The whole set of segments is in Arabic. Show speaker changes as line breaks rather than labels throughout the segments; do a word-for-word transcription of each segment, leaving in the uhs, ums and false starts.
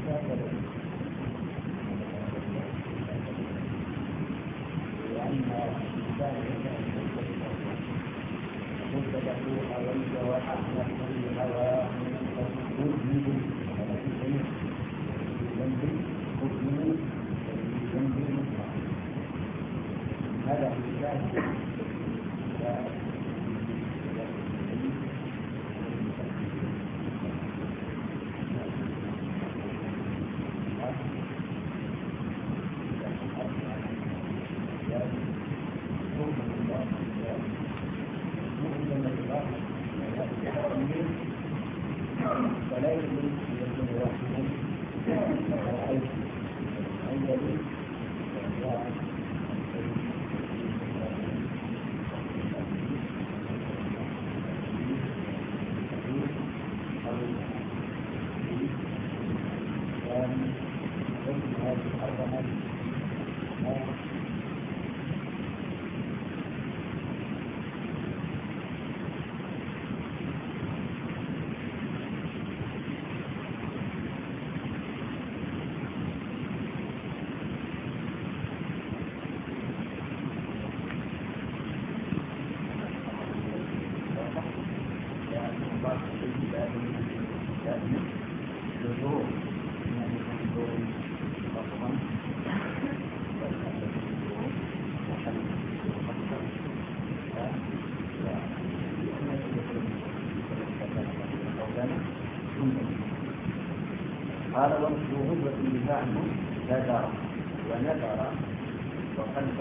قال وغدوة النزاع نذر ونذر وقلب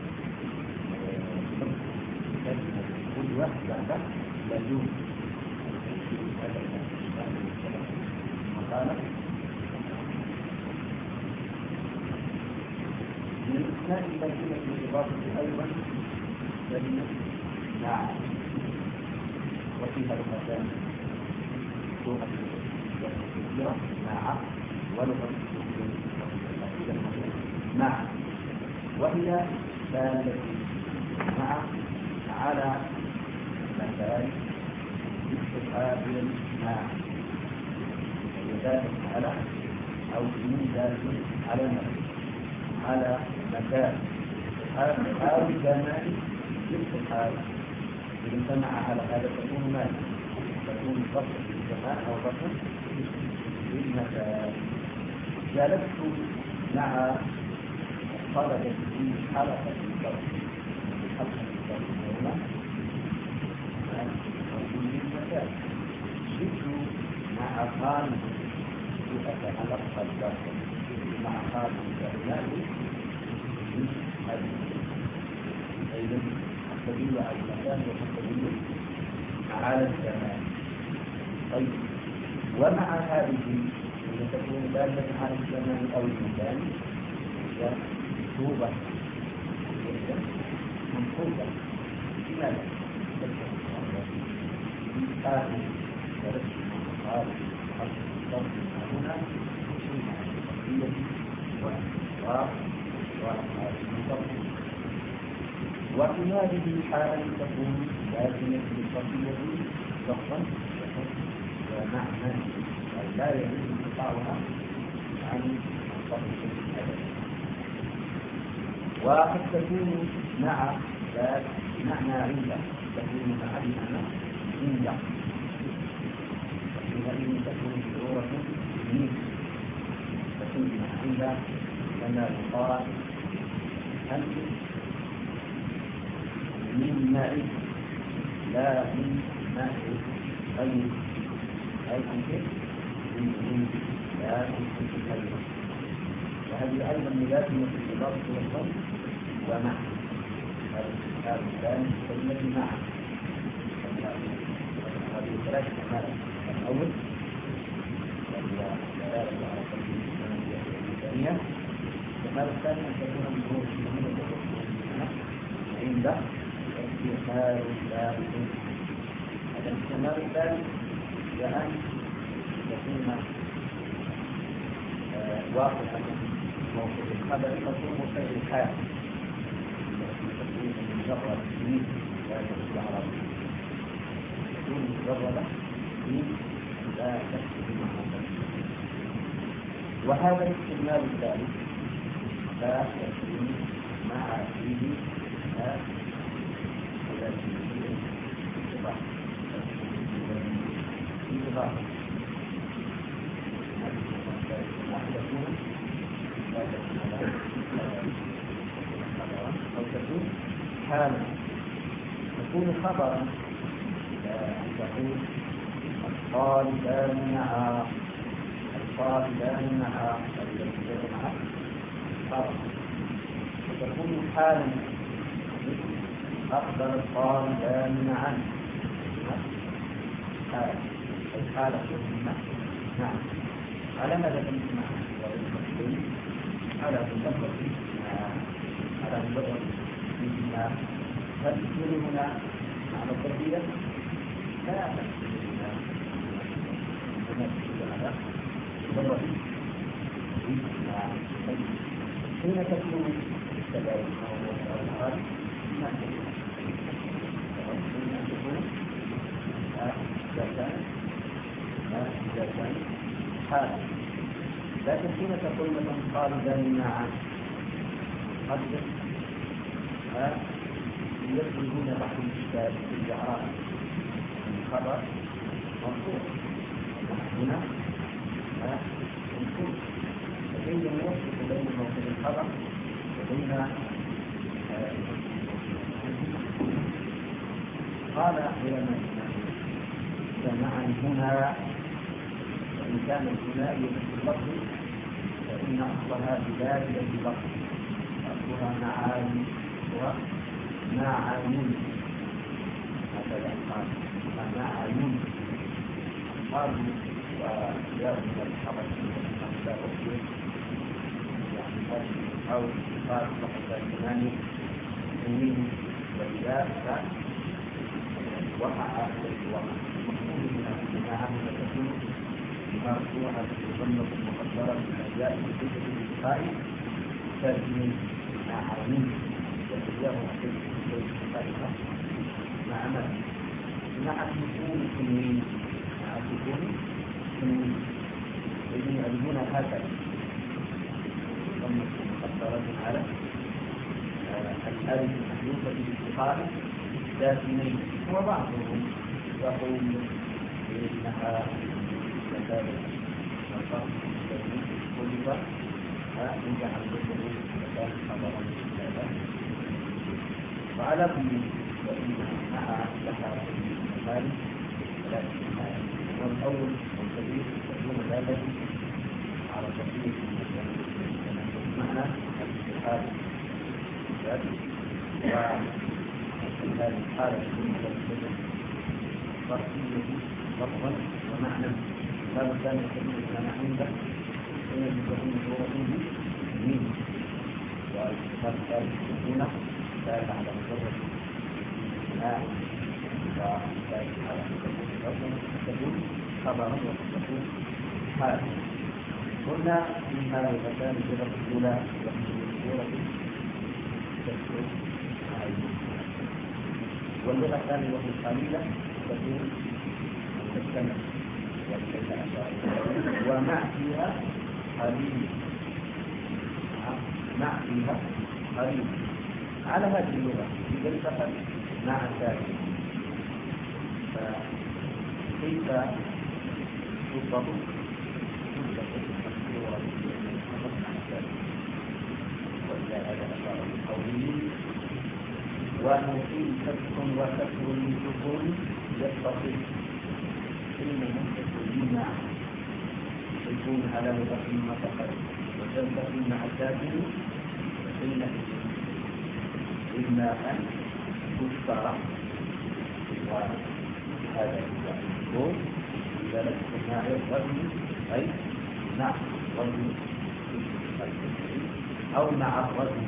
غدوة بعد لزوم وقال من إثناء كلمة الإضافة أيضا كلمة نعم وفيها لغتان لغة الكثيرة مع ولغة مع وهي دالة مع على مكان استقبال مع دالة على أو من دالة على مكان على مكان أو زمان استقبال إذا سمع على هذا تكون مال تكون ضبط في الزمان أو ضبط في المكان. جلست مع طلبة في حلقة الضبط في حلقة الضبط هنا وفي المكان. جئت مع خالد لأتعلق الضبط مع خالد الجهنال من هذه أيضا تدل على المكان وتدل على الزمان. طيب ومع هذه التي تكون دالة على الزمان أو المكان هي مكتوبة منصوبة لماذا؟ آخر ورسم مقال حرف الضبط هنا مصيبة وإنصاف والضبط. وفي هذه الحالة تكون لازمة للقضية ضغطا ومعنى لا يجوز انقطاعها عن الضبط الأدبي. وقد تكون مع ذات معنى عند تكون مع بمعنى عند وحينئذ تكون ضرورة من تكون مع عند كما يقال أنت من ماء لا من ماء غير أي كنت من لا كنت غير. وهذه أيضا ملازمة الإضافة والضم ومع هذا الثاني كلمة مع هذه ثلاث حالات. الأول وهي دلالة على تقديم الثانية. الحالة الثانية أن تكون من ظهور عند استحال ثابت. الاستحال الثالث لأن تكون واقعا موقف الخبر تكون مفعل الحال تكون مجرد من لا تكون عربي تكون مجرد من لا تكون معنى. وهذا الاستعمال الثالث لا يكون مع فيه أو تكون حالا تكون خبرا أن تقول الطالبان معا الطالبان معا وتكون حالا أقبل الطالبان معا حالا الحالة نعم على ماذا تسمع على مجرد على مجرد ما هل تقول هنا على التربية لا حين تكون كذلك ما تكون حالا لكن حين تقول مثلا طالبان معا قد يخرجون بعض الكتاب في الإعراب الخبر مرفوع هنا نقول فكيف نوفق بين موضوع الخبر وبين قال علماء سمعا هنا وإن كان الثنائي في اللفظ فإن أصلها ببادية اللفظ أصلها معاني ومعاني هكذا قال معاني قالوا وجاءوا من الحرج أو قال فقط الثاني من وإذا وقع الوقع معه تكون مرفوعة بالضمة المقدرة من أجزاء الفكر الإلقائي تجميل معاني وتجاه الفكر مع مد مع سكون سنين مع سكون سنين يجب هكذا ضمة مقدرة على الألف المحذوفة بالاستقامة لكن وبعضهم يقول إنها كذلك والفرق الذي خلف ينجح البشر مكان خبرا كذا وعلى كل وإنها لها المثال لكن والأول والكبير يكون ذلك على تطبيق معنى الاستحاله وهذه الحالة فرقية لفظا ومعنى هذا كان يكون كان عنده ويجب تكون صورته من والصفات الثالث هنا ذلك على مجرد الاستثناء وذلك على مجرد تكون خبرا وتكون حالا قلنا في هذا المكان الصورة الأولى وهي الصورة تكون واللغة الثانية وهي القليلة تكون تتكلم ومع فيها قليل مع فيها قليل على هذه اللغة إذا التقت مع الثانية فكيف تضبط وإلى هذا أشار بقوله ونقيم فتح وكسر سكون يتصل إن المنتقلين يكون على لغة المتقل وتلتقي مع الساكن فإن إما أن تكسر وهذا هو لذلك مع الرجل أي مع الرجل أو مع الرجل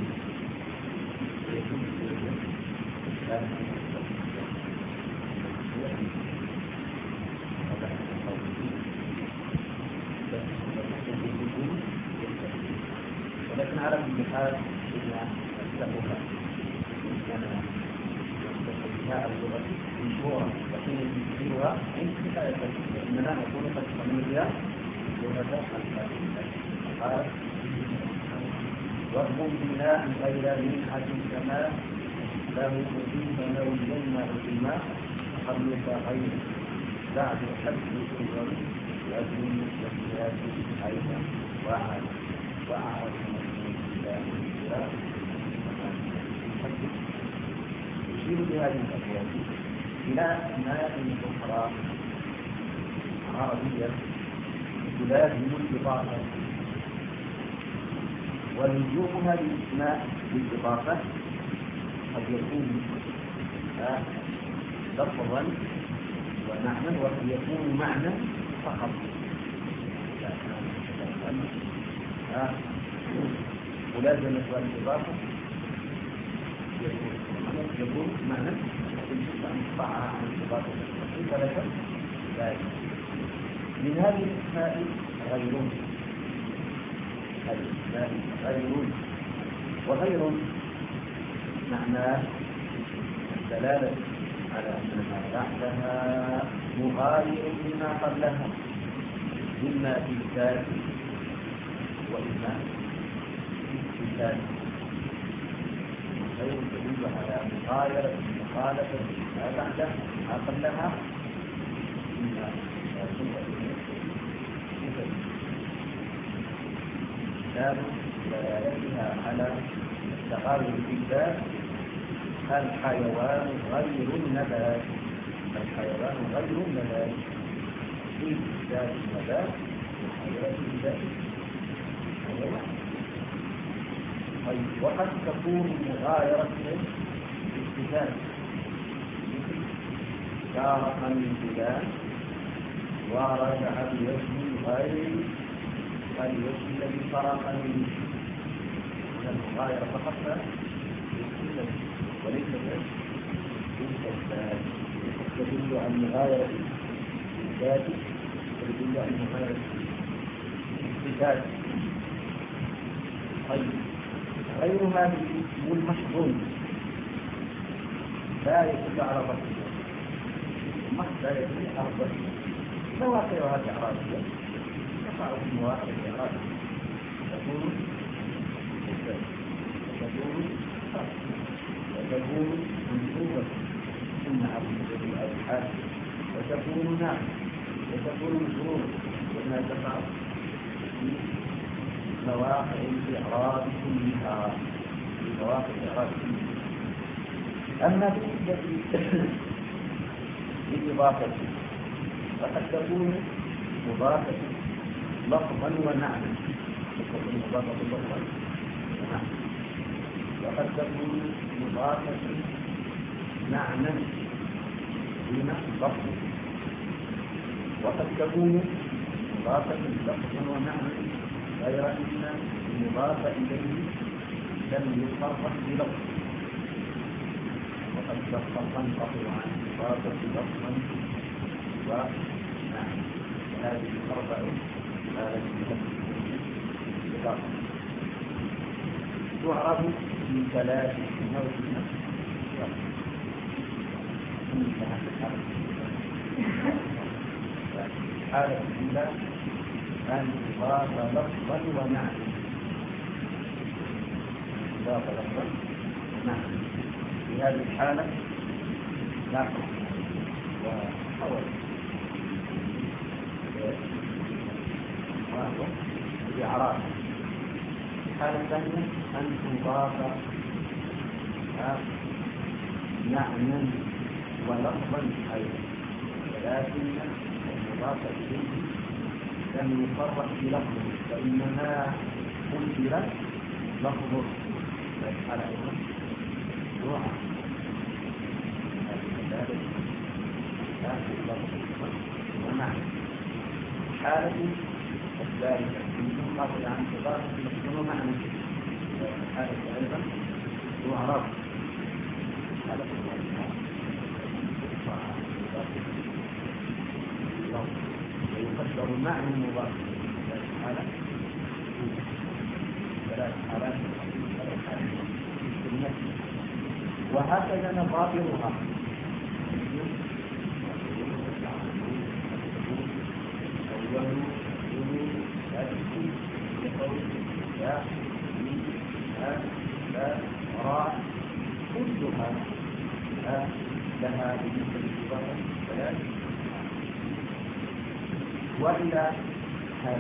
ولكن على كل حال إن نستخدمها بها اللغة مشهورة وحين تكثيرها عند كفاية إننا نكون قد سمينا لغة الفاتحة قال واضم بناء غير منحة كما له أضيف نويين عظما قبلك غير بعد حد الأول وأدين الزكيات أيضا وأعد وأعد يشير بهذه الأبواب إلى أسماء أخرى عربية تلازم الإضافة ولزومها للأسماء بالإضافة قد يكون لفظا ومعنى وقد يكون معنى فقط ملازمة والإضافة يكون معنى أن عن الإضافة ثلاثة ذلك من هذه الأسماء غيرون هذه الأسماء غيرون وغير معناه الدلالة على أن ما بعدها مغاير لما قبلها إما في الذات وإما في الذات غير تدل على مغايرة مخالفة ما بعدها ما قبلها إما كتاب دلالتها على التغاير في الذات الحيوان غير النبات الحيوان غير النبات في ذات النبات الحيوان في ذات الحيوان. طيب وقد تكون مغايرة الاتفاق سارق من فلان ورجع بوجه غير الوجه الذي سرق منه من المغايرة فقط وليس بالكذاب تدل على المغايرة الذات تدل على المغايرة الصفات. طيب غير هذا الاسم المحظوظ لا يدل على ضبط المحظ لا يدل على ضبط مواقعها الإعرابية تقع في مواقع الإعرابية تكون تكون وتكون منصوبة إنها منصوبة الأبحاث وتكون نعم وتكون مشروعة وإنها تقع في مواقع الإعراب كلها في مواقع الإعراب كلها. أما بالنسبة للإضافة فقد تكون مضافة لفظا ومعنى تكون مضافة لفظا ومعنى وقد تكون مضافة معنى دون لفظ وقد تكون مضافة لفظا ومعنى غير أن المضاف إليه لم يصرح بلفظ وقد تنقطع عن إضافة لفظا ومعنى هذه الأربع هذه الإضافة تعرف من ثلاث موجود حالة الأولى أن يضاف لفظا ومعنى يضاف لفظا ومعنى في هذه الحالة لاحظ وحول الإعراب. الحالة الثانية أن تضاف معنى ولفظا أيضا ولكن المضاف إليه لم يصرح بلفظه فإنما قدر لفظه على نوع ومعنى. حالة الثالثة منقطع عن إضافة لفظ ومعنى حالة أيضا تعرف حالة ويقدر معنى المضاف حالة ثلاث حالات وهكذا نظائرها أول وإلى هذا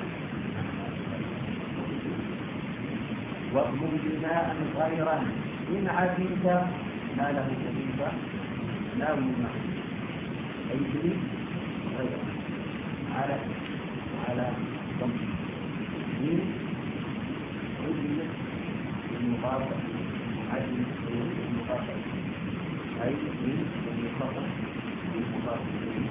واطلب بناء غيرا إن عزمت ما له كذبة لا يمنع أي شيء غيره على على ضم من عزمة المخاطب عزم المخاطب أي من المخاطب المخاطب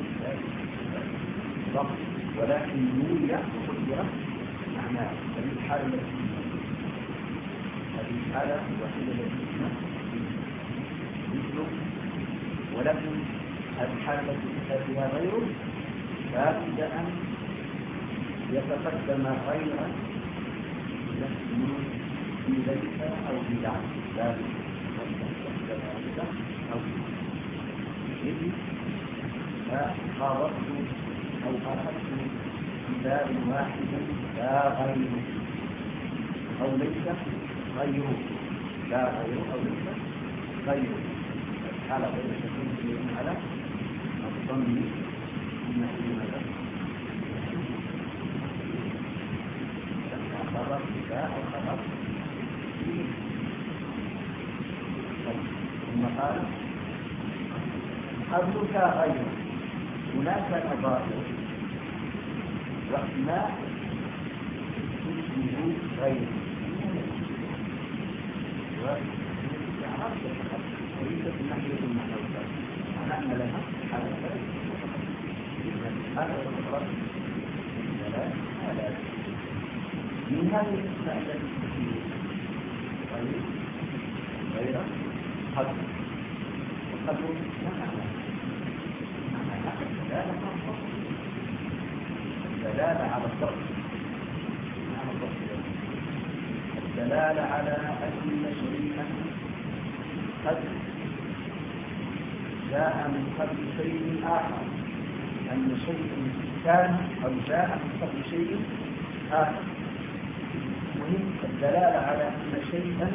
ضم ولكن نولي وقدرة معناه هذه الحالة التي هذه الحالة الوحيدة التي مثله ولكن هذه الحالة التي فيها غيره لابد أن يتقدم غيرا في ذلك أو في ذلك لابد أن يتقدم غيرا أو في ذلك فخاضته أو أخذت كتاب واحد لا غيره أو ليس غيره لا غيره أو ليس غيره الحالة غير تكون في على الضم إن في ماذا خبر كتاب أو خبر ثم قال قبلك غيره هناك نظائر واحتمال اسمه غيره وعرفت وليست من ناحية المحاولة معنى لها حالة هذا هو الفرق ثلاث حالات من هذه الأسماء التي تكون غير غير قدر القدر ما معنى الدلالة على الضبط الدلالة على أن شيئا قد جاء من قبل شيء آخر أن شيء كان أو جاء من قبل شيء آخر مهم الدلالة على أن شيئا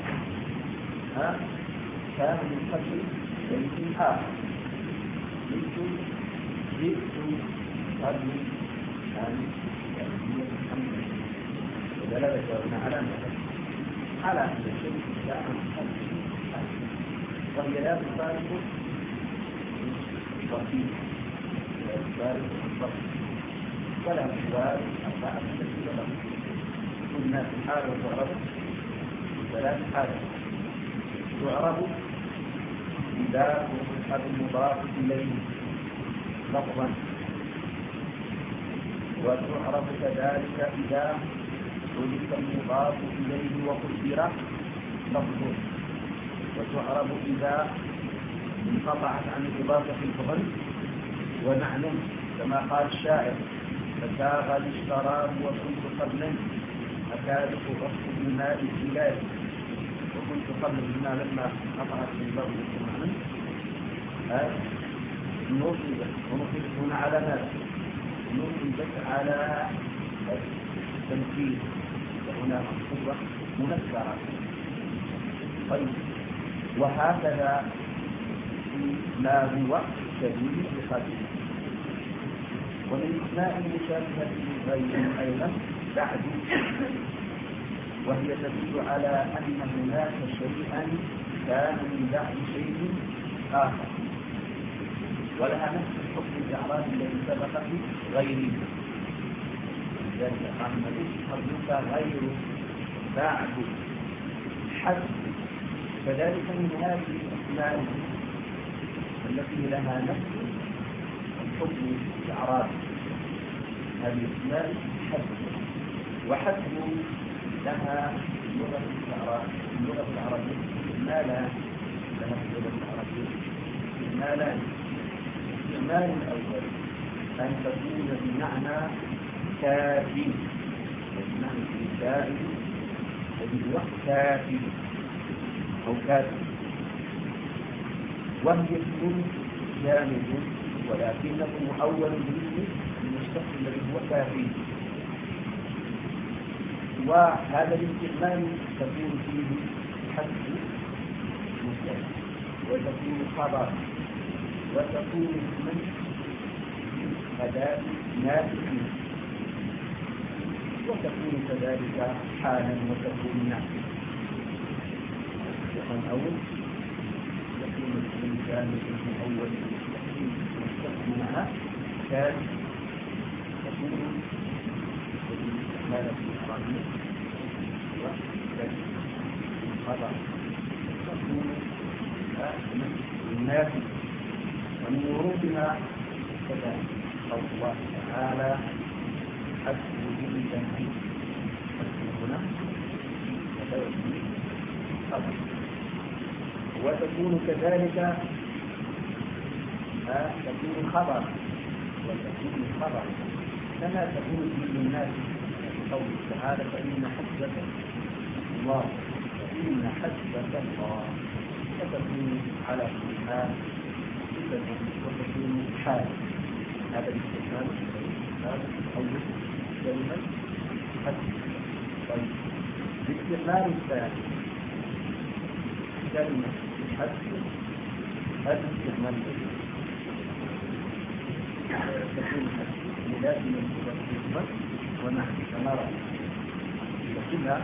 كان من قبل شيء آخر مثل جئت قبل أن يأتي الحمد ودلالة على على أن الشيء جاء من قبل شيء آخر وهي لا تفارق الترتيب لا تفارق الضبط ولا تفارق أربعة تفارق قلنا في حالة تعرب ثلاث حالات تعرب إذا أصبح المضاف إليه لفظا وتعرف كذلك إذا حذف المضاف إليه وقدر لفظه وتعرف إذا انقطعت عن الإضافة الفضل ونعلم كما قال الشاعر فساغ الاشتراب وكنت قبلا أكادك أخذ الماء الزلال وكنت قبل الماء لما قطعت الإضافة الفضل نصبت ونصبت هنا على ماذا؟ نصبت على التنفيذ وهنا منصوبة منكرة طيب وهكذا ما هو شبيه بقدر ومن أسماء المشابهة غير أيضا بعد وهي تدل على أن هناك شيئا كان من بعد شيء آخر ولها نفس الحكم الإعرابي الذي سبق في غيره ذلك محمد قبلك غير بعد حسب كذلك من هذه الأسماء التي لها نفس الحكم الإعرابي هذه الأسماء حسب وحسب لها اللغة العربية اللغة العربية ما لا لها اللغة العربية ما لا الاستعمال الأول أن تكون بمعنى كافي بمعنى كافي الذي هو كافي أو كافي وهي اسم جامد ولكنه مؤول بالاسم المشتق الذي هو كافي وهذا الاستعمال تكون فيه حذف مستقبل وتكون خبر وتكون اسما كذلك نافع وتكون كذلك حالا وتكون نافع. الأول يكون الإنسان في أول مستقبل معها كان تكون الاستحلال في الإقرارية والخطأ تكون النافع ومن ورودها كذلك قول الله تعالى حسب وجود تنفيذ هنا وتكون كذلك تكون خبر وتكون خبر كما تكون في الناس قوله تعالى فإن حسبك الله فإن حسبك الله فتكون على كل حال وتكون حال هذا الاستفهام هذا أول كلمة حسب. طيب الاستعمال الثاني كلمة حسب هذا الاستعمال تكون حسب ملازمة للمصدر ونحن كنرى وكلها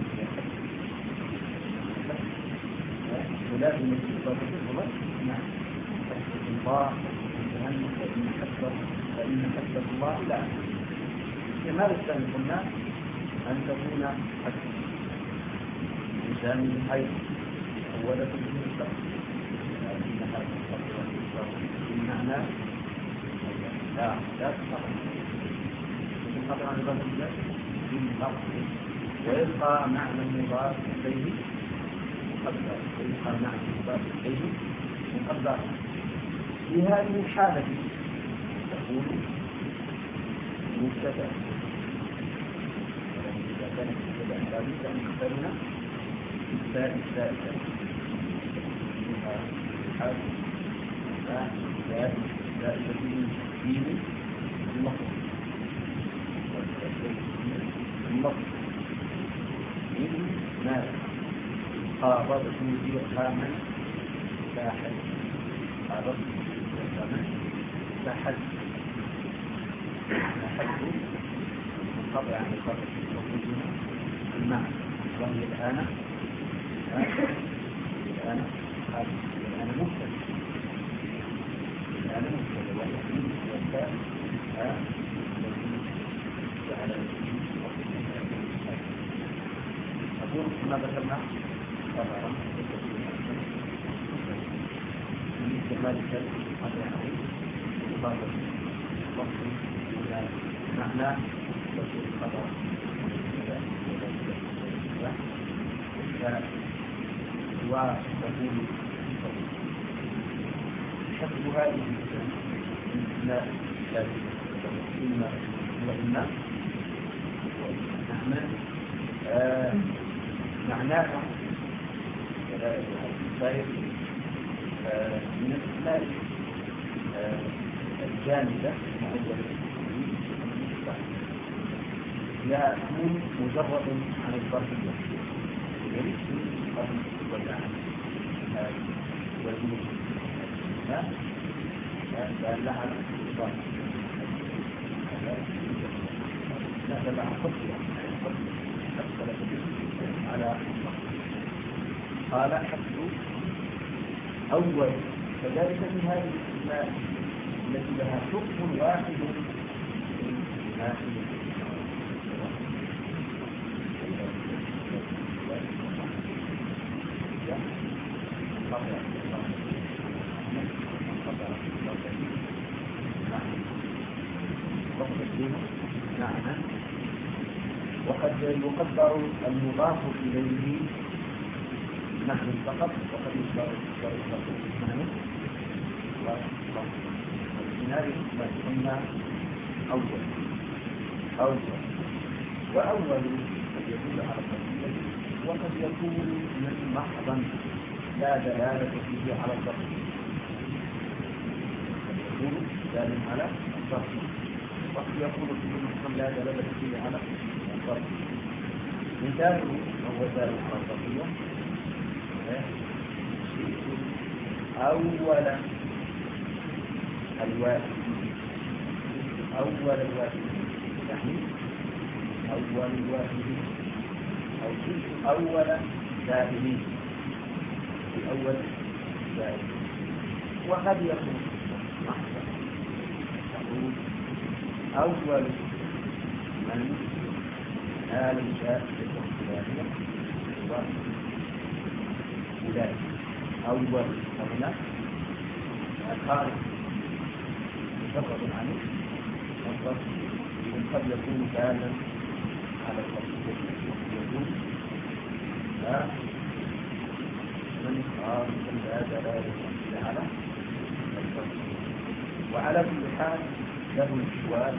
ملازمة للمصدر نعم حسب الله فإن حسب فإن حسب الله لا. الاستعمال الثاني قلنا أن تكون حسب لسان الحي أولا تكون الصبر إنها الصبر بمعنى لا لا تصبر الصبر عن الله بالنقص ويبقى معنى المضاف إليه مقدر ويبقى معنى المضاف إليه مقدر. في هذه الحالة تكون مبتدأ إذا كانت مبتدأ لابد أن نقترن بالتاء الثالثة حال التاء الثالثة في اللفظ اللفظ من ماذا قابضته إرحاما ساحل قابضته إرحاما ساحل ساحل منقطع عن الفرق وجودنا المعنى وهي الآن الآن الآن مبتدأ الآن مبتدأ والتي والتاء على أقول ما ذكرنا قرارا من استعمال الكلمة هذا يعني إضافة وصف إلى معنى وصف الخبر وتكون حسب هذه لا لازم إما وإما نحن معناها السائر من الأسماء الجامدة لا تكون مجرد عن الظرف وليس الظرف والعام والجنود بل لها الظرف هذا مع خطوة على قال حسب أول كذلك من هذه الأسماء التي لها حكم واحد وقد يقدر المضاف إليه نحن فقط وقد يقدر نحن ومن هذه ما قلنا أول أول وأول قد يدل على التفصيل وقد يكون من محضا لا دلالة فيه على الضبط قد يكون دال على الضبط وقد يكون فيه محضا لا دلالة فيه على الضبط. مثاله وهو دال على الضبطية أولا الواحد أول الواحد يعني أول الواحد أو في أول دائمين في أول دائمين. وقد يكون محضر تقول أول من آل الشاء الإخبارية وذلك أول هنا الخارج مجرد عنه والضبط قد يكون دالا على الضبط يكون لا من خارج لا دلالة على الضبط. وعلى كل حال له الشوال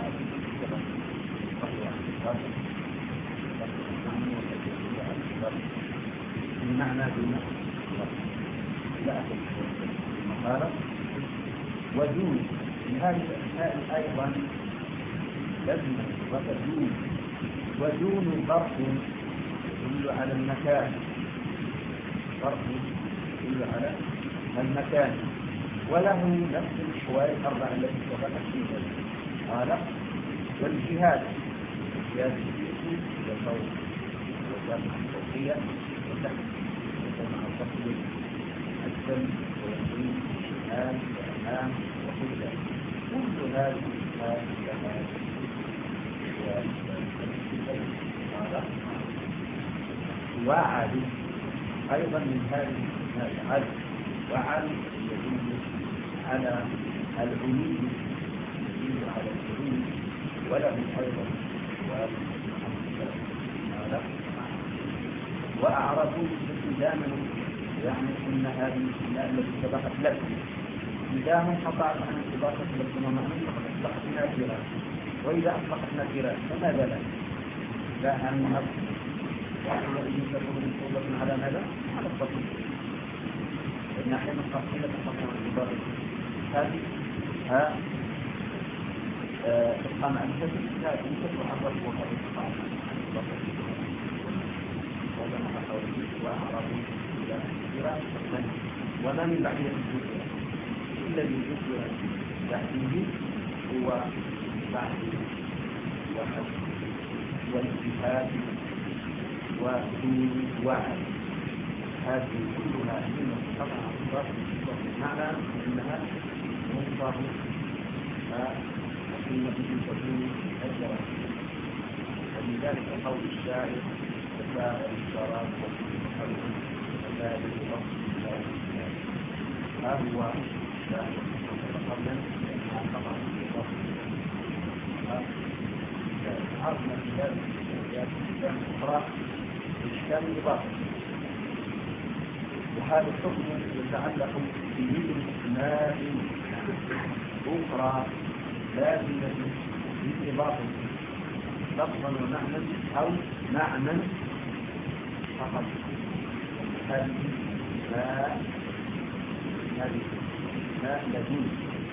بمعنى دون لا المقالة ودون هذه الأشياء أيضا لازم وتدون ودون ظرف يدل على المكان ظرف يدل على المكان وله نفس الحوار الأربع التي سبقت فيها قال والجهاد الجهاد الفكري والصوت والجامعة الصوتية والتحت والجامعة الصوتية السلم واليقين والشهاد والأمام وكل ذلك كل هذه الأشياء لها وعد أيضا من هذه العدل وعد يدل على العلوم يدل على العلوم وله أيضا وأعرضوا استخداما يعني أن هذه الأشياء التي سبقت لكم إذا هم قطعت عن الإضافة لكم ومعنى فقد أصبحت نافرة وإذا أصبحت نافرة فماذا لك؟ لا أن نفسه وإن تكون مصوبة على ماذا؟ على التطبيق. لأن أحيانا التفصيل تقطع عن الإضافة هذه ها إقامة أنفسه لا يمكن تحرك وقت إقامة وهذا ما حوله وأعرضوا إلى الكثيرة وما من بعد الكثيرة الذي ذكر تحديده هو بعد وحد والاجتهاد ودون وعد هذه كلها من قطع الضغط بمعنى أنها مصدر حين به تكون أجرا ولذلك قول الشاعر تساءل الشراب والحلم وذلك الأصل هذا هو الشاعر قبلا مع قطع الضغط عرفنا في ذلك الأشياء الأخرى بإشكال الإضافة وهذا الحكم يتعلق بذكر أسماء أخرى لازمة بالإضافة لفظا ومعنى أو معنى فقط. هذه ما هذه ما لدون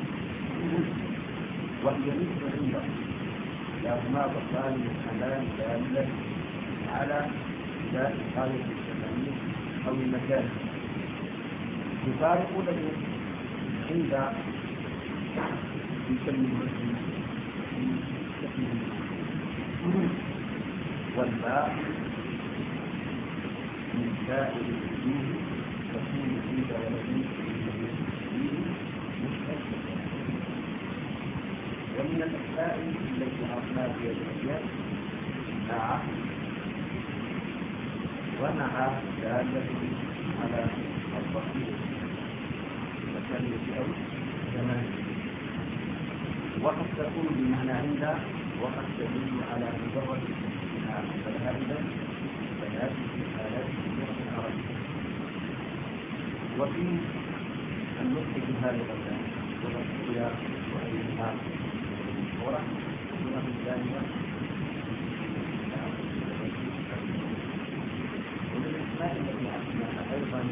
وهي مثل عندك لهما بطلان الحلال دالة على ذات الحالة الزمانية أو المكان يفارق له عند يسمي المسلم والباء من سائر الوجوه تكون فيها ولديه مستقبلا ومن الأشياء التي عرفناها في الأشياء مع ومع دالة على البصيرة مكانية أو زمان وقد تكون بمعنى عند وقد تدل على مجرد الاستثناء فهذا بيان في حالات اللغة العربية وفي النطق بهذا الكلام والرؤيا وغيرها المشهورة اللغة الثانية ومن الأسماء التي عرفناها أيضا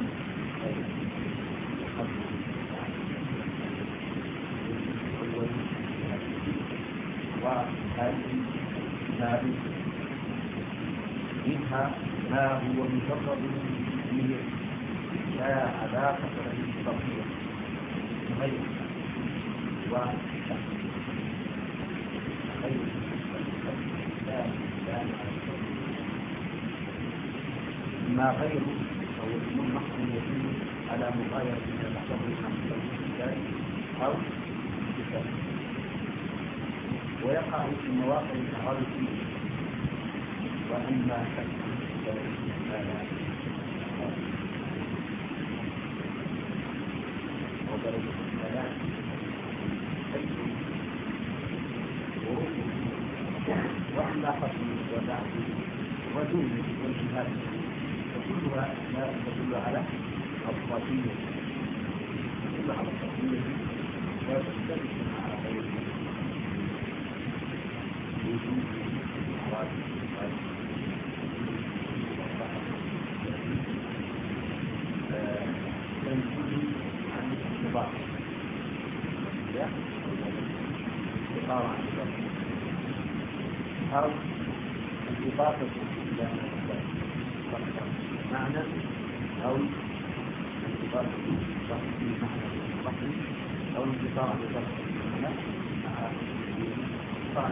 وهذه هذه منها ما هو مجرد به لا علاقة له بالتطبيق غير خير ما غيره فهو الإمام محكم يدل على مغايرة من الأحضر الحمد لله أو الكتاب، ويقع في مواقع الإعراب فيه. وأما ودرجة الثلاث وأما قسم وبعد ودون والجهاد فكلها لا تدل على الصفية، تدل على الصفية لا تختلف على غيرها وجود أعراض تنتهي عن الانضباط لا انتقال عن الانضباط أو انضباط إلى معنى أو انضباط في معنى الرقم أو انضباط لضبط المعنى مع انضباط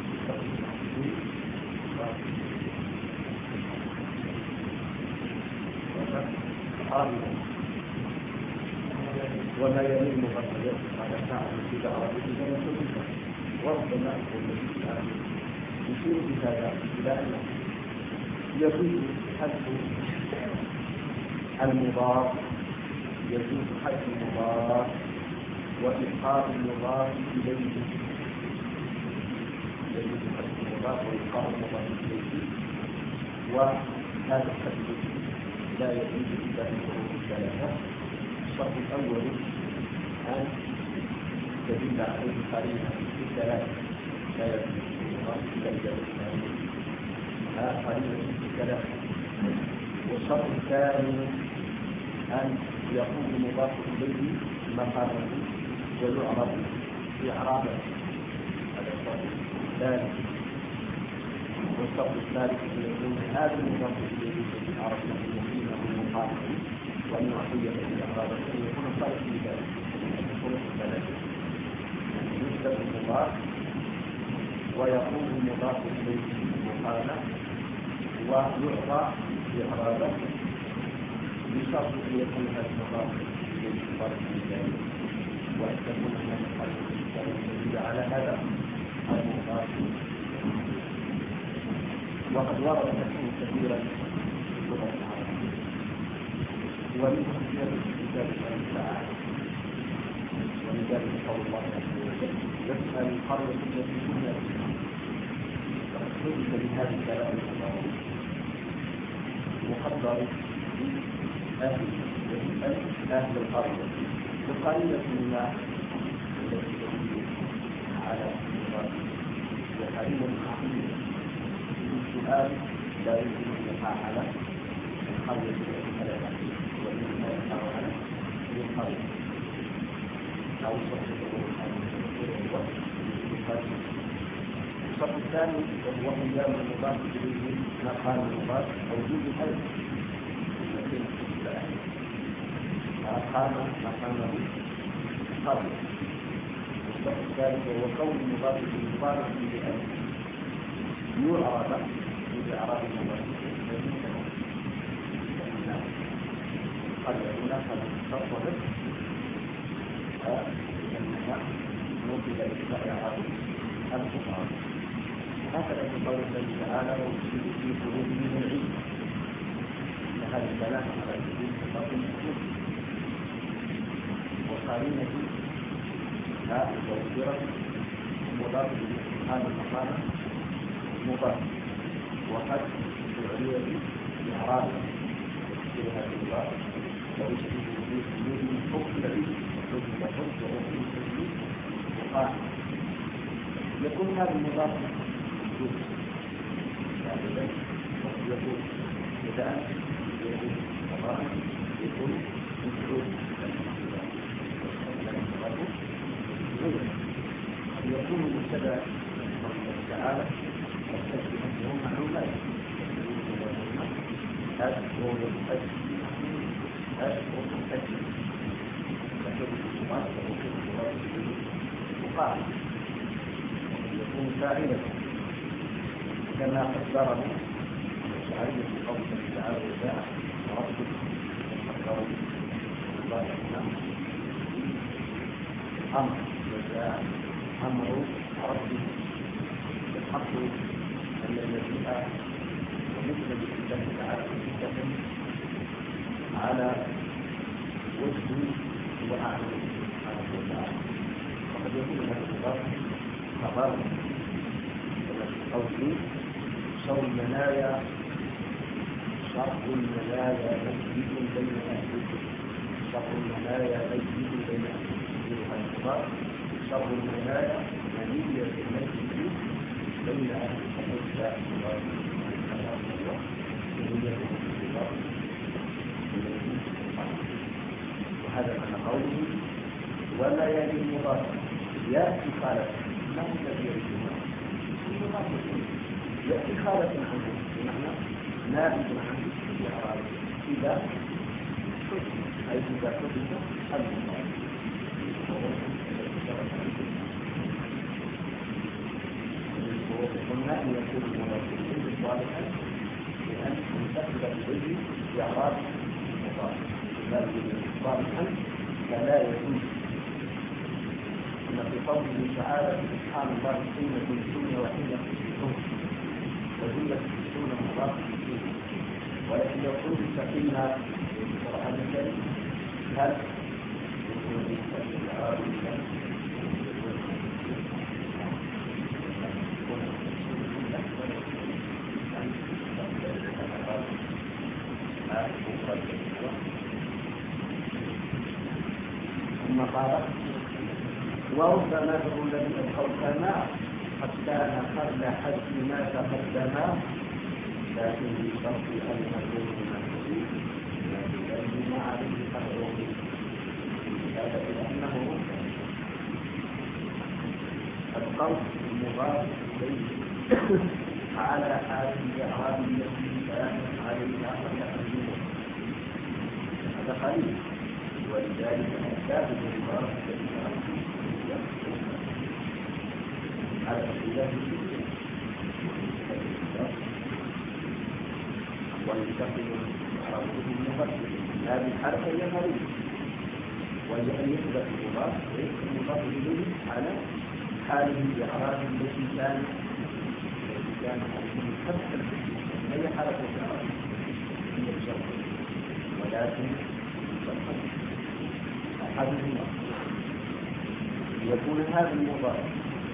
وما يلي المغنيات على ساعة في دعوة الإنسان وربما الذي يشير بهذا إلى أنه يجوز حذف المضاف يجوز حذف المضاف وإلقاء المضاف إليه، يجوز حذف المضاف وإلقاء المضاف إليه، وهذا الحذف لا يجوز إلا من شروط الثلاثة. الشرط الأول أن تدل عليه قرينة في الثلاثة لا يجوز إلا إذا هذا قرينة في الثلاثة. والشرط الثاني أن يقوم المضاف إليه مقامه ويعرض في إعرابه، هذا الشرط الثاني. والشرط الثالث أن يكون هذا المضاف إليه الذي عرفنا مقيمه مقامه وأن يعطيه في إعرابه أن يكون صالح لذلك. الشروط الثلاثة يثبت المضاف ويقوم المضاف إليه مقامه ويعطى إعرابه بشرط أن يكون هذا المضاف إليه صالح لذلك، وأن تكون هناك قرينة تدل على هذا المضاف. وقد ورد تكون كثيرا في اللغة العربية ومنهم زيادة كتاب الله تعالى، ولذلك قول الله عز وجل يسأل القرية التي كنا فيها، فقد حدث بهذه الكلام المضارع مقدر أهل يسأل أهل القرية بقرية الله التي تدل على المضارع وقرية عقيمة. السؤال لا يمكن أن يقع على القرية التي خلقها، وإنما يقع على القرية أو صحبه الشرط الثاني وهو قيام المضاف إليه مقام المضاف وجود حيث أقام مقامه قرية. الشرط الثالث وهو كون المضاف المضاف بأن يعرف بإعراب المضاف قد يكون هذا الشرط له أنها نوصل إلى إعراب الفقراء. هكذا في قول الله تعالى ويشير في قلوبهم العلم، فهذا الكلام على الوجود فقط المسلم وقارنة ها توفيرا مضاف سبحانه وتعالى مضاف وقد تعريه بإعراب في هذا المضاف ويشير في قلوبهم حكم به وحكم الحكم وحكم وقال يكون هذا المضاف يجوز يعني يقول إذا يقول الله يقول يقول يكون مبتدا الله تعالى والتسبيح هم معلومات هذا هو الحج هذا هو الحج فكيف المضاف وكيف المضاف وقال يكون فاعلة كما قدره الشعري في قوله تعالى وجاء ربك وقدره الله أمر وجاء أمر ربك بالحق الذي جاء ومثل بالله تعالى مستقيم على وجه وأعلى سبحانه وتعالى وقد يكون هذا الخبر خبر قوله شر المنايا شر المنايا مسجد بين أهله شر المنايا مسجد بين أهله الخبر شر المنايا منية المسجد بين أهله وهذا معنى قوله ولا يلي المضاف يأتي خالف ما هو الذي يلي المضاف يأتي خالف عنه بمعنى نابت عنه الإعراب إذا أي إذا كتب المضاف قلنا أن يكون المضاف صالحا لأن ينتقل إليه إعراب المضاف صالحا فلا يجوز أن في قوله تعالى سبحان الله حين تمسون وحين تصبحون وحين تصبحون مضاف إليه ولكن يقول سكينة في القرآن الكريم هل يكون بالإعراب ثم قال وربما ذكر الذي أدخلتنا قد كان قبل حج ما تقدم لكن بشرط أن نكون بنفسه لأن ما عليه قدره هذا لأنه القول المضاف إليه على حال الإعراب التي كانت عليها قبل حجه هذا قليل ولذلك أسباب المضاف على خلاف ويستخدم عرضه المفصل هذه الحركة هي مريض وهي أن يثبت المضاف المضاف إليه على حاله الإعراب التي كانت التي كانت عليه حتى هي حركة الإعراب هي الشرط ولكن أحدهما يكون هذا المضاف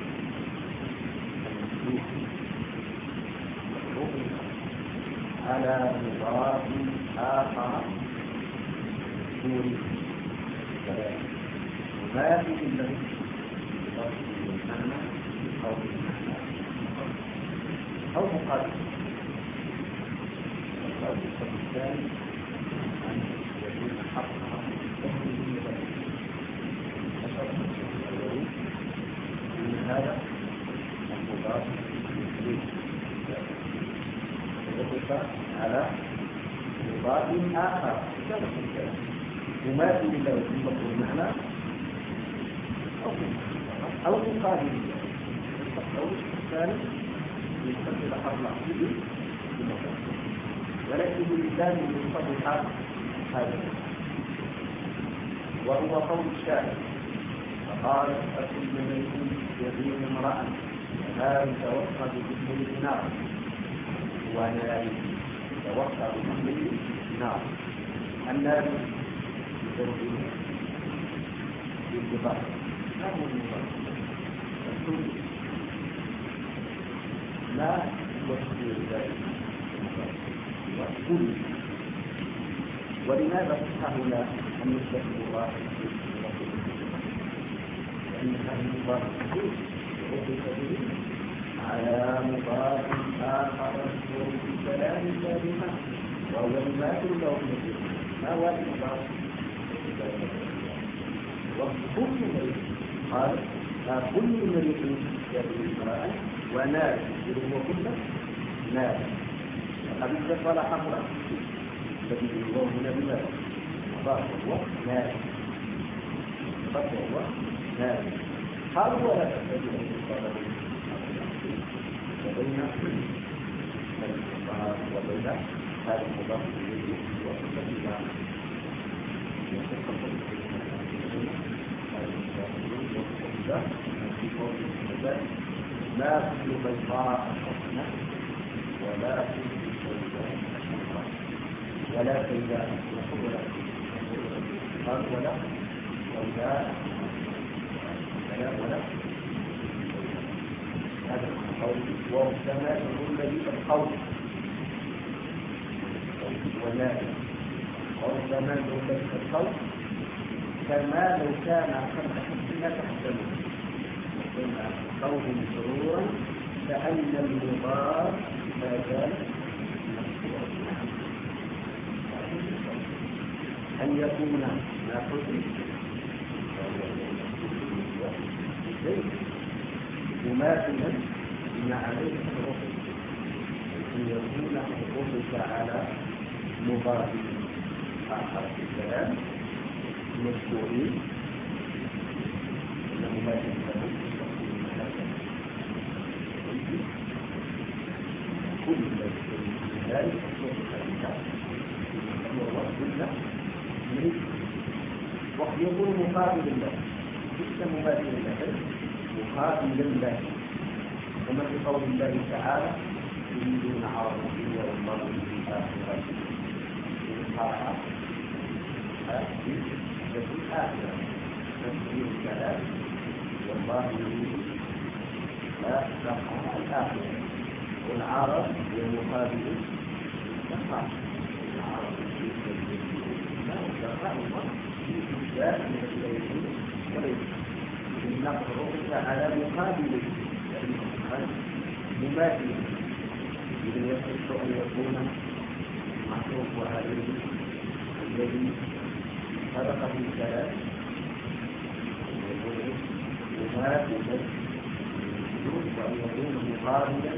على مضاف آخر دون الكلام وما في إلا المعنى أو المعنى أو مقابل القول الثاني أن يكون حقا من هذا المضاف وقف على مضاف آخر يماثل له في المعنى أو مقابل القول الثالث يستقبل حرف العقيد ولكن باللسان يصطلح هذا وهو قول الشاعر فقال أكل منكم يدين امرأ لا يتوقع بكل النار ونار يتوقع بكل النار النار يتوقع بالضبط ما هو الضبط الكل لا يوصل ذلك والكل ولماذا تحاول أن يشبه الله لأن هذا المضاف وقف به على مضاف آخر مذكور في كلام كلمة وهو الماثل له ما هو المضاف وكل مريض قال كل مريض يدعو المرأة ونار وهو كل نار وقد اتصل حقا الذي هو هنا بماذا مضاف هو نار مضاف هو نار قال ولا تحتاج أن يقال وبين وبين هذا المضاف إليه وصفة الله في قول المثال لا كل بيضاء حسنة ولا كل بيضاء حمراء ولا سيداء قال ولا سوداء ولا ولا هذا القول والسماء الذي القول ولا والسماء الذي القول كما لو كان قد أحسن تحسنه قول سرورا كأن المضاف ما زال أن يكون ناقص مماثلا لما عليه الحروف أن يكون حروفك على مضاف آخر في الكلام مذكورين مماثل كل ذلك وقد يكون مقابل له ليس مماثل له مقابل له كما في قول الله تعالى يريدون عرض الدنيا والله في الآخرة الإنقاذ في الآخرة تفسير الكلام والله يريد الآخرة والعرض هو مقابل الإنقاذ العرض نقرأ على مقابل مماثل إذا يصح أن يكون معروف عليه الذي سبق في الكلام مماثلا وأن يكون مقابلا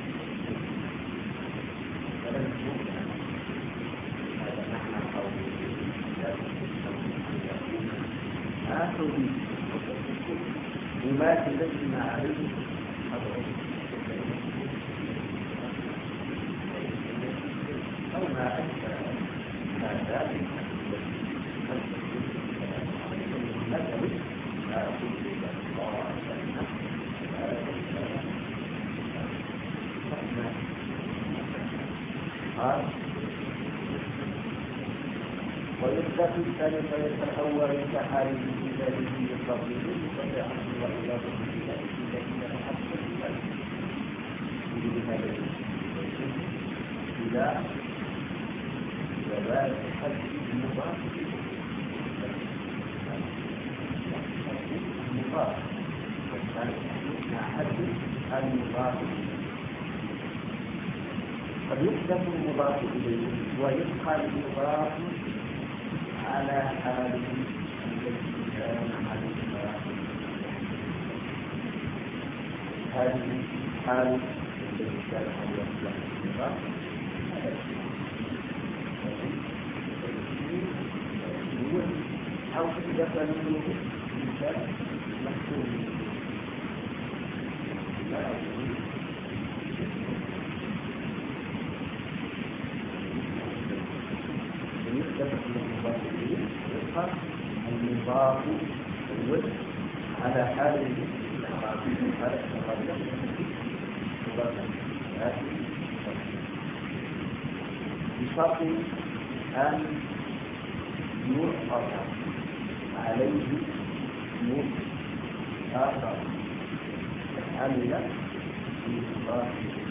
فلن يكون هذا معنى قوله آخر مماثلا لما عليه أو ما أكثر هذا مثل ويثبت الثاني فيتحول كحاله في ذاته الفضل فيحصل وإلى إلى جواز حد المضاف المضاف مع حد المضاف قد يحدث المضاف إليه ويبقى المضاف على حاله التي كان عليها هذه حال التي كان عليها المضاف أو إذا كان منه مثال مكتوب لا المضاف الوجه على حال الأعرابي على الأعرابي بشرط أن يؤثر عليه مؤثر عمل في المضاف